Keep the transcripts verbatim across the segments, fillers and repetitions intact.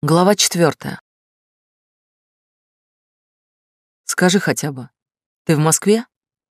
Глава четвертая. Скажи хотя бы, ты в Москве?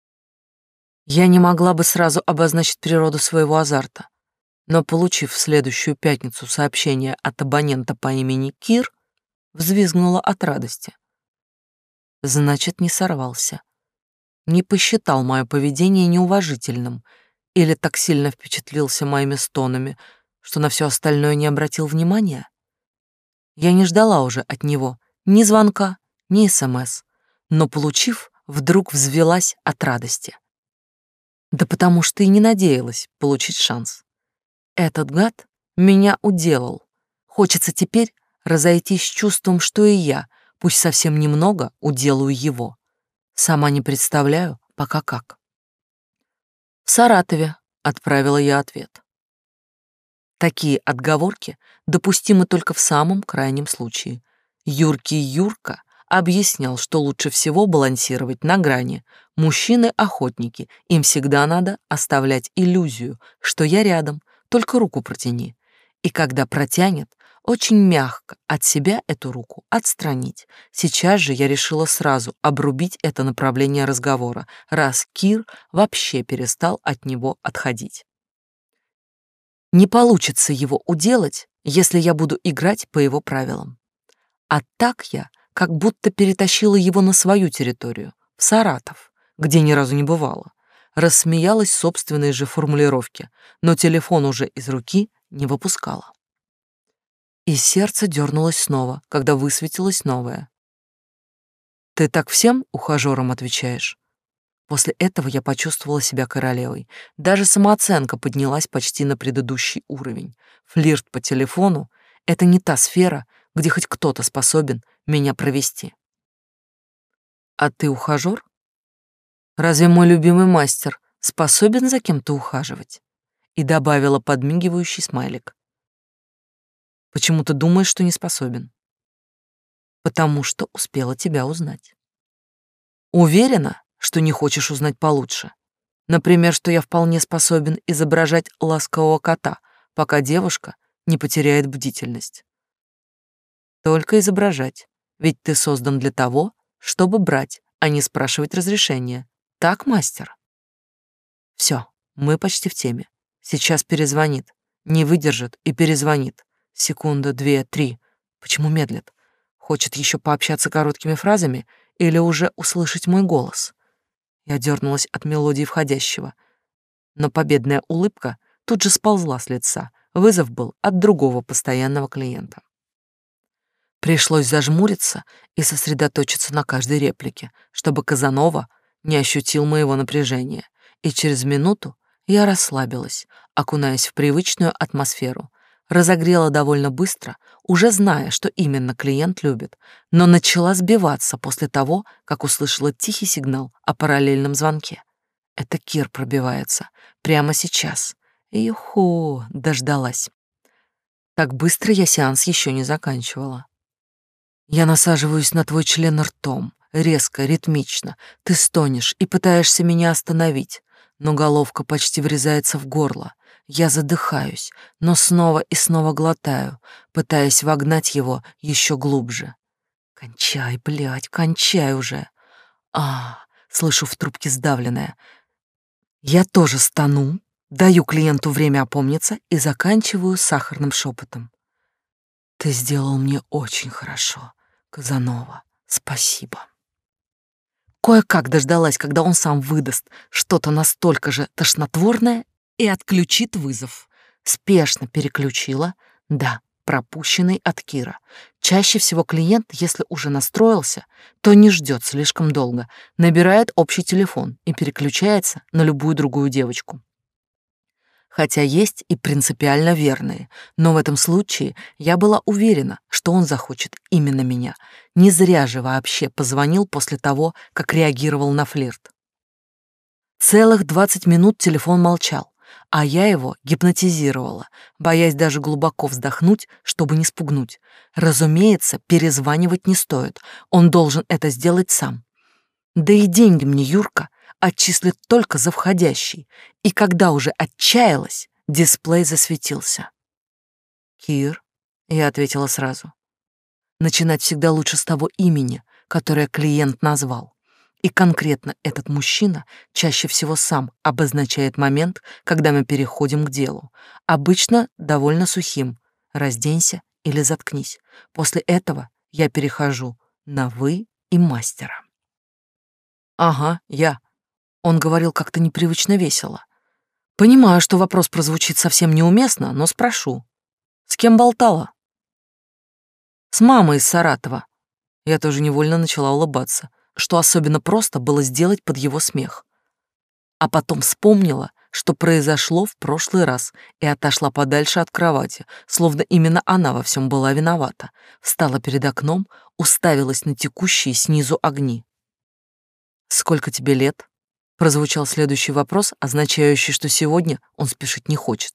Я не могла бы сразу обозначить природу своего азарта, но, получив в следующую пятницу сообщение от абонента по имени Кир, взвизгнула от радости. Значит, не сорвался, не посчитал мое поведение неуважительным или так сильно впечатлился моими стонами, что на все остальное не обратил внимания. Я не ждала уже от него ни звонка, ни СМС, но, получив, вдруг взвелась от радости. Да потому что и не надеялась получить шанс. Этот гад меня уделал. Хочется теперь разойтись с чувством, что и я, пусть совсем немного, уделаю его. Сама не представляю, пока как. В Саратове, отправила я ответ. Такие отговорки допустимы только в самом крайнем случае. Юркий Юрка объяснял, что лучше всего балансировать на грани. Мужчины-охотники, им всегда надо оставлять иллюзию, что я рядом, только руку протяни. И когда протянет, очень мягко от себя эту руку отстранить. Сейчас же я решила сразу обрубить это направление разговора, раз Кир вообще перестал от него отходить. Не получится его уделать, если я буду играть по его правилам. А так я как будто перетащила его на свою территорию, в Саратов, где ни разу не бывала. Рассмеялась собственной же формулировке, но телефон уже из руки не выпускала. И сердце дернулось снова, когда высветилось новое. «Ты так всем ухажерам отвечаешь?» После этого я почувствовала себя королевой. Даже самооценка поднялась почти на предыдущий уровень. Флирт по телефону — это не та сфера, где хоть кто-то способен меня провести. А ты ухажер? Разве мой любимый мастер способен за кем-то ухаживать? И добавила подмигивающий смайлик. Почему ты думаешь, что не способен? Потому что успела тебя узнать. Уверена, что не хочешь узнать получше. Например, что я вполне способен изображать ласкового кота, пока девушка не потеряет бдительность. Только изображать, ведь ты создан для того, чтобы брать, а не спрашивать разрешения. Так, мастер? Все, мы почти в теме. Сейчас перезвонит. Не выдержит и перезвонит. Секунда, две, три. Почему медлит? Хочет еще пообщаться короткими фразами или уже услышать мой голос? Я дернулась от мелодии входящего, но победная улыбка тут же сползла с лица. Вызов был от другого постоянного клиента. Пришлось зажмуриться и сосредоточиться на каждой реплике, чтобы Казанова не ощутил моего напряжения. И через минуту я расслабилась, окунаясь в привычную атмосферу. Разогрела довольно быстро, уже зная, что именно клиент любит, но начала сбиваться после того, как услышала тихий сигнал о параллельном звонке. Это Кир пробивается. Прямо сейчас. Юху, дождалась. Так быстро я сеанс еще не заканчивала. Я насаживаюсь на твой член ртом, резко, ритмично. Ты стонешь и пытаешься меня остановить, но головка почти врезается в горло. Я задыхаюсь, но снова и снова глотаю, пытаясь вогнать его еще глубже. Кончай, блядь, кончай уже. А, слышу в трубке сдавленное. Я тоже стану, даю клиенту время опомниться и заканчиваю сахарным шепотом. Ты сделал мне очень хорошо, Казанова. Спасибо. Кое-как дождалась, когда он сам выдаст что-то настолько же тошнотворное и отключит вызов. Спешно переключила. Да, пропущенный от Кира. Чаще всего клиент, если уже настроился, то не ждет слишком долго, набирает общий телефон и переключается на любую другую девочку. Хотя есть и принципиально верные, но в этом случае я была уверена, что он захочет именно меня. Не зря же вообще позвонил после того, как реагировал на флирт. Целых двадцать минут телефон молчал, а я его гипнотизировала, боясь даже глубоко вздохнуть, чтобы не спугнуть. Разумеется, перезванивать не стоит, он должен это сделать сам. Да и деньги мне Юрка отчислит только за входящий, и когда уже отчаялась, дисплей засветился. «Кир», — я ответила сразу, Начинать всегда лучше с того имени, которое клиент назвал. И конкретно этот мужчина чаще всего сам обозначает момент, когда мы переходим к делу. Обычно довольно сухим: разденься или заткнись. После этого я перехожу на «вы» и мастера. Ага, я. Он говорил как-то непривычно весело. Понимаю, что вопрос прозвучит совсем неуместно, но спрошу. С кем болтала? С мамой из Саратова. Я тоже невольно начала улыбаться, что особенно просто было сделать под его смех. А потом вспомнила, что произошло в прошлый раз, и отошла подальше от кровати, словно именно она во всем была виновата. Встала перед окном, уставилась на текущие снизу огни. «Сколько тебе лет?» Прозвучал следующий вопрос, означающий, что сегодня он спешить не хочет.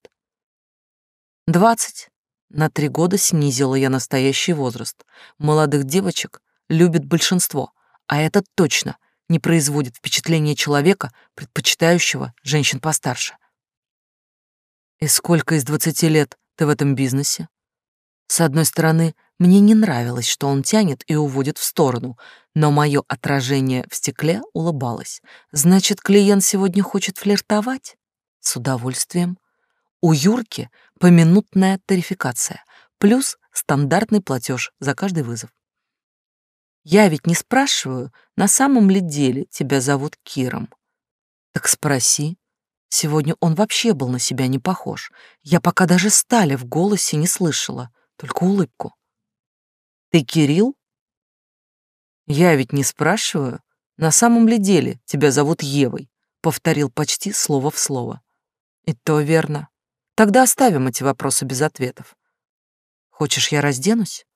«Двадцать». На три года снизила я настоящий возраст. Молодых девочек любит большинство, а этот точно не производит впечатления человека, предпочитающего женщин постарше. «И сколько из двадцати лет ты в этом бизнесе?» С одной стороны, мне не нравилось, что он тянет и уводит в сторону, но мое отражение в стекле улыбалось. Значит, клиент сегодня хочет флиртовать? С удовольствием. У Юрки поминутная тарификация, плюс стандартный платеж за каждый вызов. Я ведь не спрашиваю, на самом ли деле тебя зовут Киром. Так спроси. Сегодня он вообще был на себя не похож. Я пока даже стали в голосе не слышала, только улыбку. Ты Кирилл? Я ведь не спрашиваю, на самом ли деле тебя зовут Евой, повторил почти слово в слово. И то верно. Тогда оставим эти вопросы без ответов. Хочешь, я разденусь?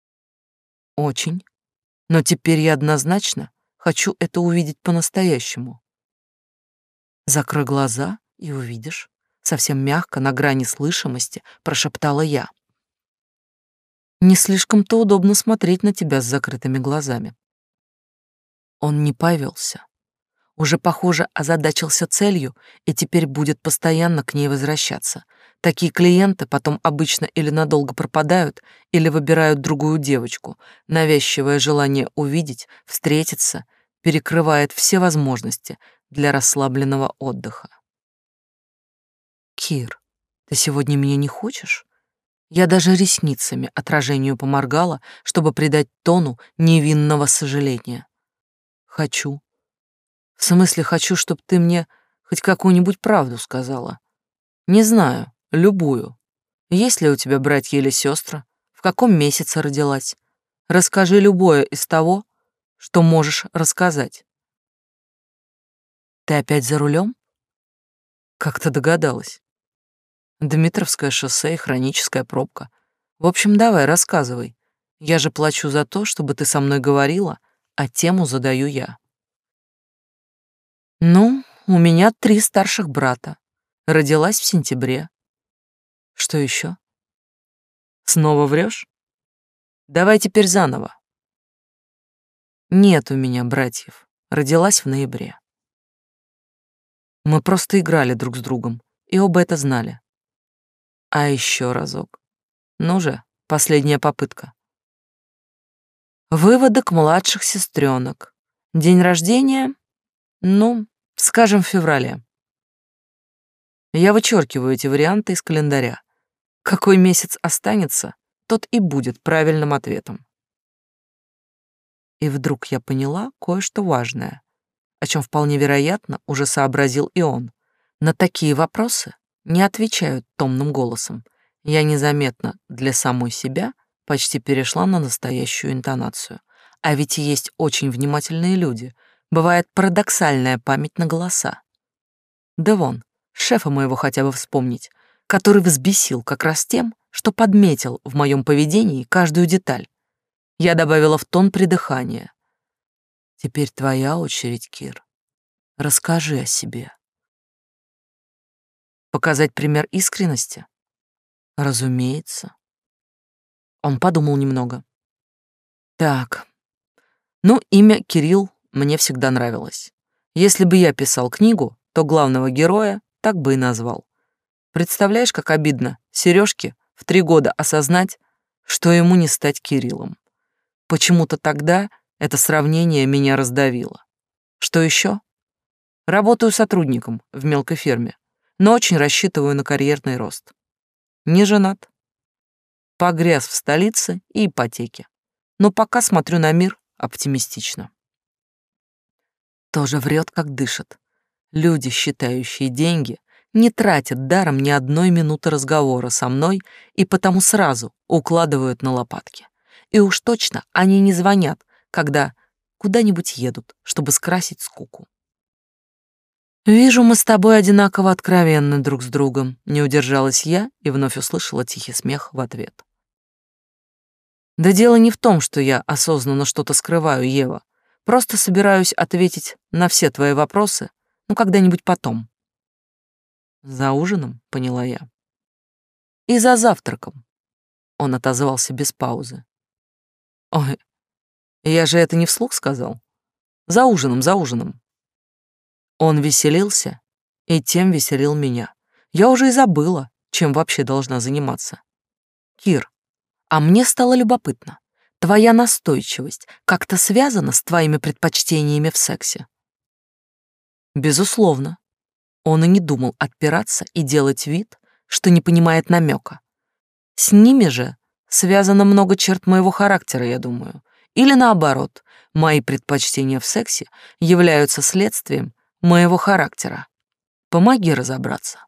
Очень. Но теперь я однозначно хочу это увидеть по-настоящему. Закрой глаза и увидишь. Совсем мягко, на грани слышимости, прошептала я. Не слишком-то удобно смотреть на тебя с закрытыми глазами. Он не повелся. Уже, похоже, озадачился целью и теперь будет постоянно к ней возвращаться. Такие клиенты потом обычно или надолго пропадают, или выбирают другую девочку. Навязчивое желание увидеть, встретиться, перекрывает все возможности для расслабленного отдыха. «Кир, ты сегодня меня не хочешь?» Я даже ресницами отражению поморгала, чтобы придать тону невинного сожаления. «Хочу. В смысле, хочу, чтобы ты мне хоть какую-нибудь правду сказала. Не знаю, любую. Есть ли у тебя братья или сестры? В каком месяце родилась? Расскажи любое из того, что можешь рассказать». «Ты опять за рулем?» «Как ты догадалась?» «Дмитровское шоссе и хроническая пробка. В общем, давай, рассказывай. Я же плачу за то, чтобы ты со мной говорила, а тему задаю я». «Ну, у меня три старших брата. Родилась в сентябре. Что еще? Снова врешь? Давай теперь заново». «Нет у меня братьев. Родилась в ноябре». Мы просто играли друг с другом, и оба это знали. А еще разок. Ну же, последняя попытка. Выводок младших сестренок. День рождения? Ну, скажем, в феврале. Я вычеркиваю эти варианты из календаря. Какой месяц останется, тот и будет правильным ответом. И вдруг я поняла кое-что важное, о чем вполне вероятно уже сообразил и он. На такие вопросы не отвечают томным голосом. Я незаметно для самой себя почти перешла на настоящую интонацию. А ведь есть очень внимательные люди. Бывает парадоксальная память на голоса. Да вон, шефа моего хотя бы вспомнить, который взбесил как раз тем, что подметил в моем поведении каждую деталь. Я добавила в тон придыхания. Теперь твоя очередь, Кир. Расскажи о себе. Показать пример искренности? Разумеется. Он подумал немного. Так, ну, имя Кирилл мне всегда нравилось. Если бы я писал книгу, то главного героя так бы и назвал. Представляешь, как обидно Сережке в три года осознать, что ему не стать Кириллом. Почему-то тогда это сравнение меня раздавило. Что еще? Работаю сотрудником в мелкой фирме, но очень рассчитываю на карьерный рост. Не женат. Погряз в столице и ипотеке. Но пока смотрю на мир оптимистично. Тоже врет, как дышит. Люди, считающие деньги, не тратят даром ни одной минуты разговора со мной и потому сразу укладывают на лопатки. И уж точно они не звонят, когда куда-нибудь едут, чтобы скрасить скуку. «Вижу, мы с тобой одинаково откровенны друг с другом», — не удержалась я и вновь услышала тихий смех в ответ. «Да дело не в том, что я осознанно что-то скрываю, Ева. Просто собираюсь ответить на все твои вопросы, ну, когда-нибудь потом». «За ужином», — поняла я. «И за завтраком», — он отозвался без паузы. «Ой, я же это не вслух сказал. За ужином, за ужином». Он веселился, и тем веселил меня. Я уже и забыла, чем вообще должна заниматься. Кир, а мне стало любопытно. Твоя настойчивость как-то связана с твоими предпочтениями в сексе? Безусловно. Он и не думал отпираться и делать вид, что не понимает намека. С ними же связано много черт моего характера, я думаю. Или наоборот, мои предпочтения в сексе являются следствием моего характера. Помоги разобраться.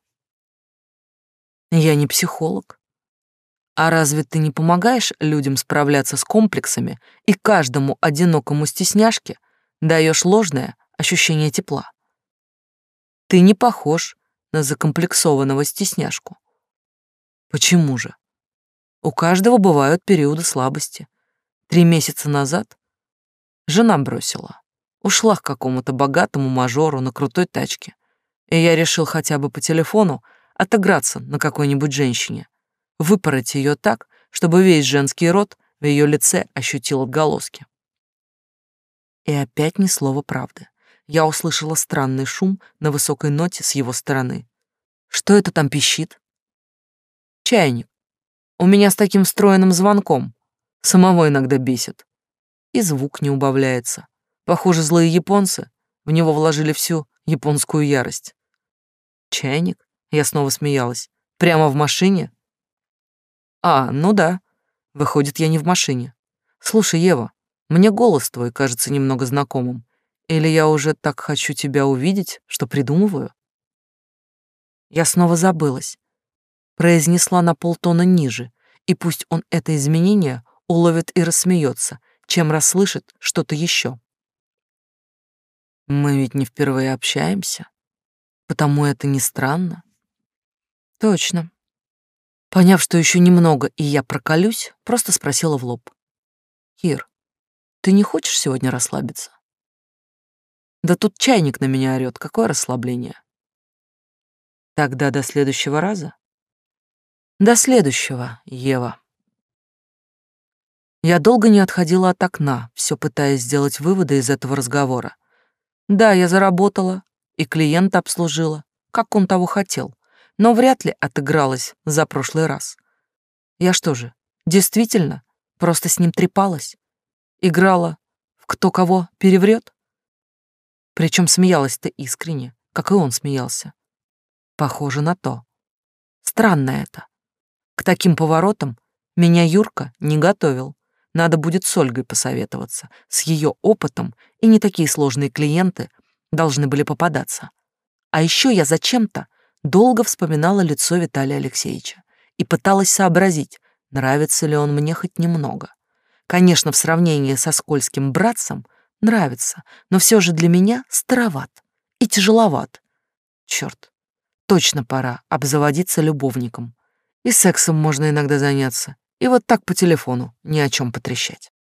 Я не психолог. А разве ты не помогаешь людям справляться с комплексами и каждому одинокому стесняшке даешь ложное ощущение тепла? Ты не похож на закомплексованного стесняшку. Почему же? У каждого бывают периоды слабости. Три месяца назад жена бросила. Ушла к какому-то богатому мажору на крутой тачке. И я решил хотя бы по телефону отыграться на какой-нибудь женщине, выпороть ее так, чтобы весь женский род в ее лице ощутил отголоски. И опять ни слова правды. Я услышала странный шум на высокой ноте с его стороны. Что это там пищит? Чайник. У меня с таким встроенным звонком. Самого иногда бесит. И звук не убавляется. Похоже, злые японцы в него вложили всю японскую ярость. Чайник? Я снова смеялась. Прямо в машине? А, ну да. Выходит, я не в машине. Слушай, Ева, мне голос твой кажется немного знакомым. Или я уже так хочу тебя увидеть, что придумываю? Я снова забылась. Произнесла на полтона ниже, и пусть он это изменение уловит и рассмеется, чем расслышит что-то еще. Мы ведь не впервые общаемся, потому это не странно. Точно. Поняв, что еще немного и я проколюсь, просто спросила в лоб. Кир, ты не хочешь сегодня расслабиться? Да тут чайник на меня орёт, какое расслабление? Тогда до следующего раза? До следующего, Ева. Я долго не отходила от окна, все пытаясь сделать выводы из этого разговора. Да, я заработала и клиента обслужила, как он того хотел, но вряд ли отыгралась за прошлый раз. Я что же, действительно, просто с ним трепалась? Играла в кто кого переврет? Причем смеялась-то искренне, как и он смеялся. Похоже на то. Странно это. К таким поворотам меня Юрка не готовил. Надо будет с Ольгой посоветоваться. С ее опытом и не такие сложные клиенты должны были попадаться. А еще я зачем-то долго вспоминала лицо Виталия Алексеевича и пыталась сообразить, нравится ли он мне хоть немного. Конечно, в сравнении со скользким братцем нравится, но все же для меня староват и тяжеловат. Черт, точно пора обзаводиться любовником. И сексом можно иногда заняться, и вот так по телефону ни о чем потрещать.